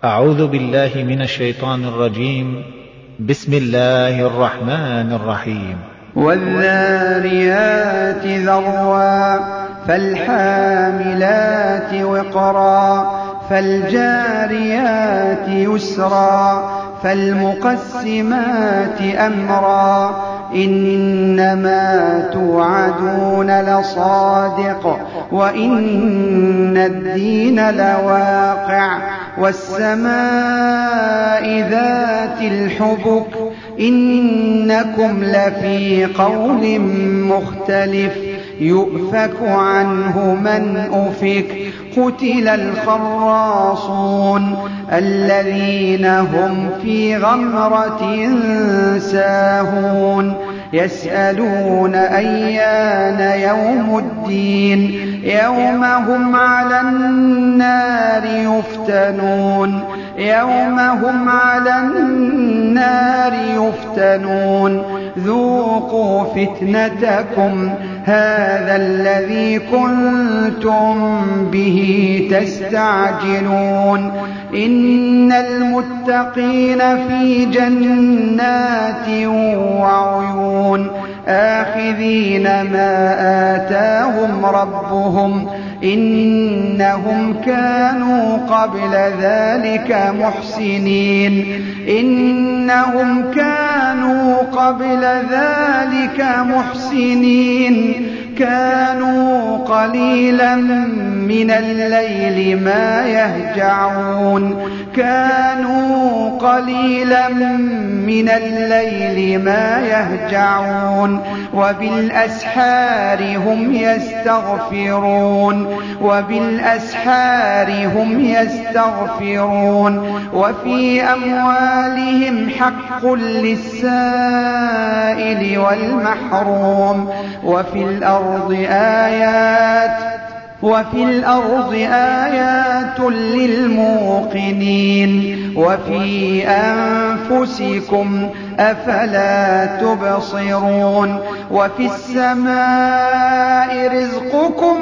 أعوذ بالله من الشيطان الرجيم. بسم الله الرحمن الرحيم. والذاريات ذروا فالحاملات وقرا فالجاريات يسرا فالمقسمات أمرا إنما توعدون لصادق وإن الدين لواقع والسماء ذات الحبك إنكم لفي قول مختلف يؤفك عنه من أفك قتل الخراصون الذين هم في غمرة ساهون يسألون أيان يوم الدين يوم هم على النار يفتنون ذوقوا فتنتكم هذا الذي كنتم به تستعجلون إن المتقين في جنات وعيون آخذين ما آتاهم ربهم إنهم كانوا قبل ذلك محسنين كانوا قليلا من الليل ما يهجعون وبالأسحار هم يستغفرون وفي أموالهم حق للسائل والمحروم وفي الأرض آيات للموقنين وفي أنفسكم أفلا تبصرون وفي السماء رزقكم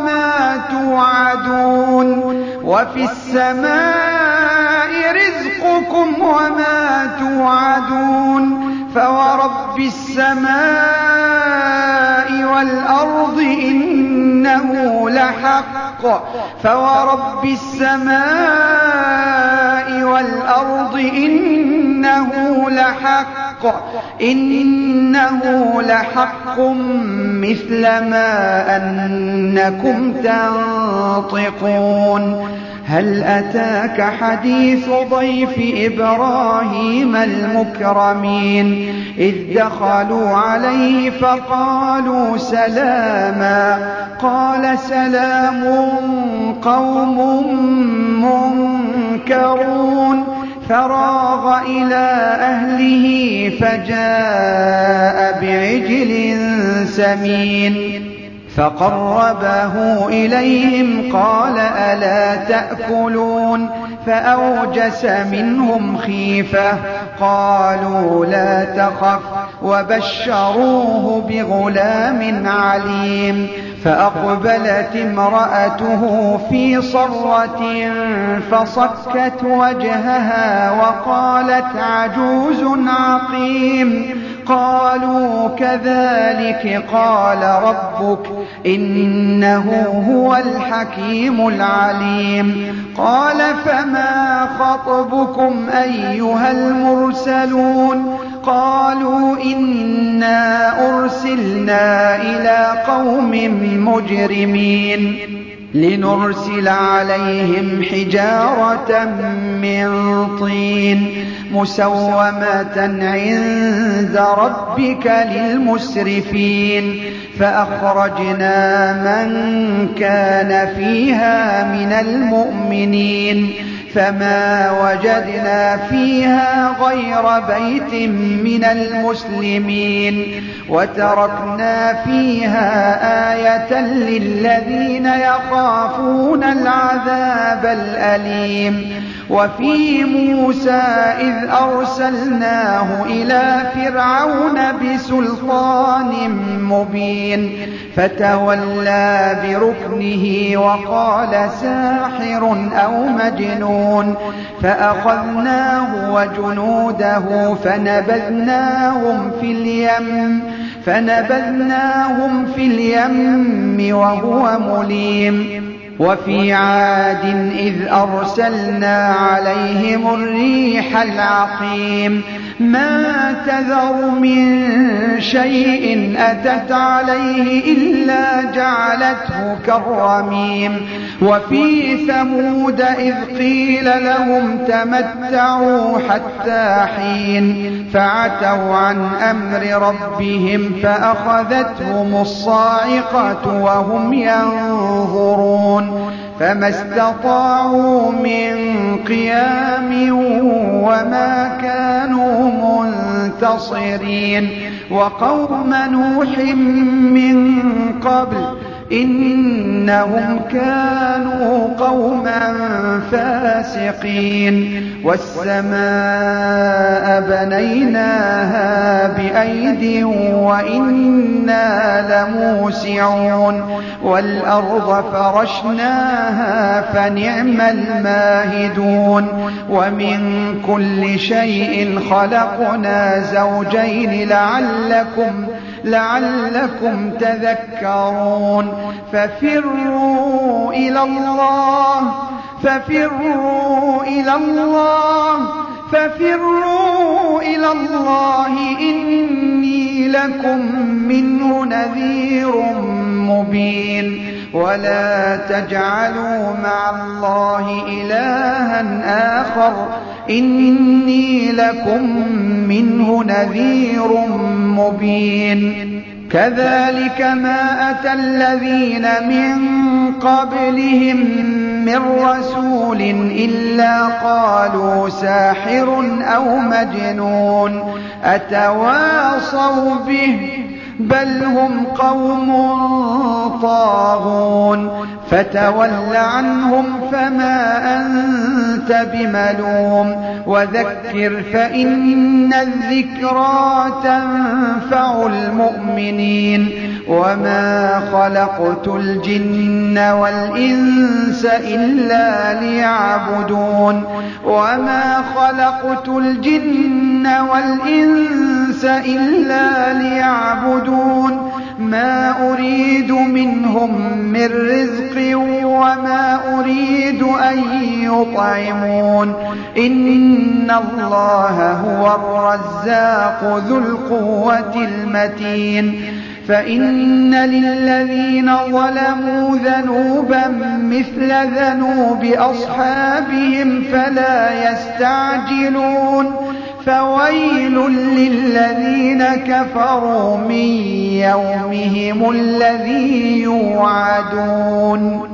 وما توعدون فورب السماء والأرض إنه لحق مثل ما أنكم تنطقون هل أتاك حديث ضيف إبراهيم المكرمين إذ دخلوا عليه فقالوا سلاما قال سلام قوم منكرون فراغ إلى أهله فجاء بعجل سمين فقربه إليهم قال ألا تأكلون فأوجس منهم خيفة قالوا لا تخف وبشروه بغلام عليم فأقبلت امرأته في صرة فصكت وجهها وقالت عجوز عقيم قالوا كذلك قال ربك إنه هو الحكيم العليم قال فما خطبكم أيها المرسلون قالوا إنا أرسلنا إلى قوم مجرمين لنرسل عليهم حجارة من طين مسومة عند ربك للمسرفين فأخرجنا من كان فيها من المؤمنين فما وجدنا فيها غير بيت من المسلمين وتركنا فيها آية للذين يخافون العذاب الأليم وفي موسى إذ أرسلناه إلى فرعون بسلطان مبين فتولى بركنه وقال ساحر أو مجنون فأخذناه وجنوده فنبذناهم في اليم وهو مليم وفي عاد إذ أرسلنا عليهم الريح العقيم ما تذر من شيء أتت عليه إلا جعلته كالرميم وفي ثمود إذ قيل لهم تمتعوا حتى حين فعتوا عن أمر ربهم فأخذتهم الصاعقة وهم ينظرون فما استطاعوا من قيام وما كانوا منتصرين وقوم نوح من قبل إنهم كانوا قوما فاسقين والسماء بنيناها بأيد وإنا لموسعون والأرض فرشناها فنعم الماهدون ومن كل شيء خلقنا زوجين لعلكم تذكرون ففروا إلى الله إني لكم منه نذير مبين ولا تجعلوا مع الله إلها آخر إني لكم منه نذير مبين كذلك ما أتى الذين من قبلهم من رسول إلا قالوا ساحر أو مجنون أتواصوا به بل هم قوم طاغون فتول عنهم فما أنت بملوم وذكر فإن الذكرى تنفع المؤمنين وما خلقت الجن والإنس إلا ليعبدون ما أريد منهم من رزق وما أريد أن يطعمون إن الله هو الرزاق ذو القوة المتين فإن للذين ظلموا ذنوبا مثل ذنوب أصحابهم فلا يستعجلون فويل للذين كفروا من يومهم الذي يوعدون